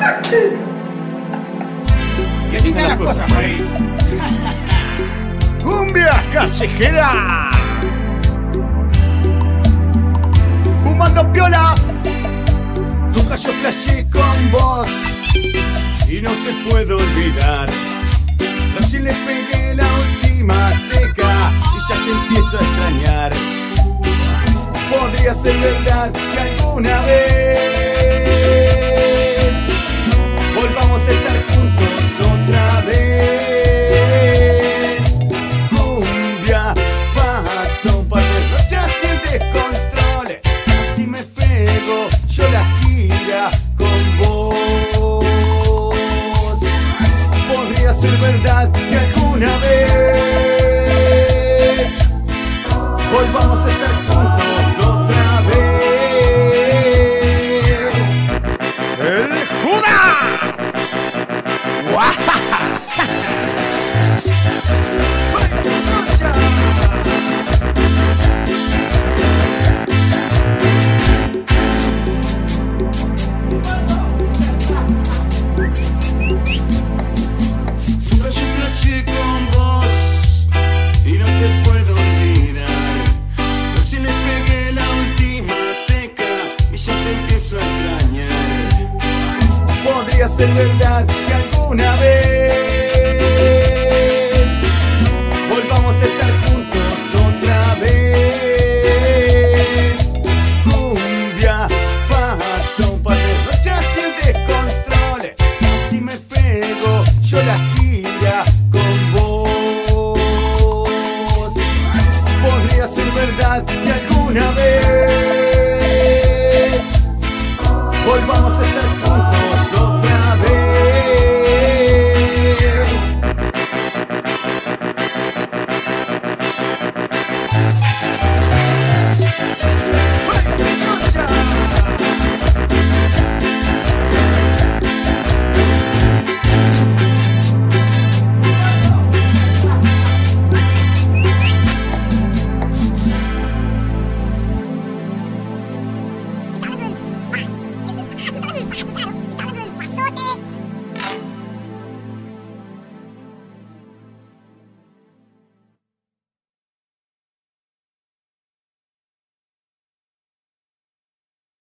Y así están las cosas, Maris. ¡Cumbia callejera! ¡Fumando piola! Nunca yo flashé con vos y no te puedo olvidar. Recién le pegué la última seca y ya te empiezo a extrañar. Podría ser verdad que alguna vez volvamos a estar juntos otra vez. Cumbia, paso un par de noches sin descontrol. Así me pego yo la gira con vos. Podría ser verdad que alguna vez volvamos a estar juntos otra vez. ¡El Judas! Nunca yo flashé con vos y no te puedo olvidar. Recién le pegué la última seca y ya te empiezo a extrañar. Podría ser verdad que alguna vez volvamos a estar juntos otra vez. Cumbia, paso un par de noches sin descontrol. Así me pego yo la gira con vos. Podría ser verdad que alguna vez volvamos a estar juntos otra vez. El fasote.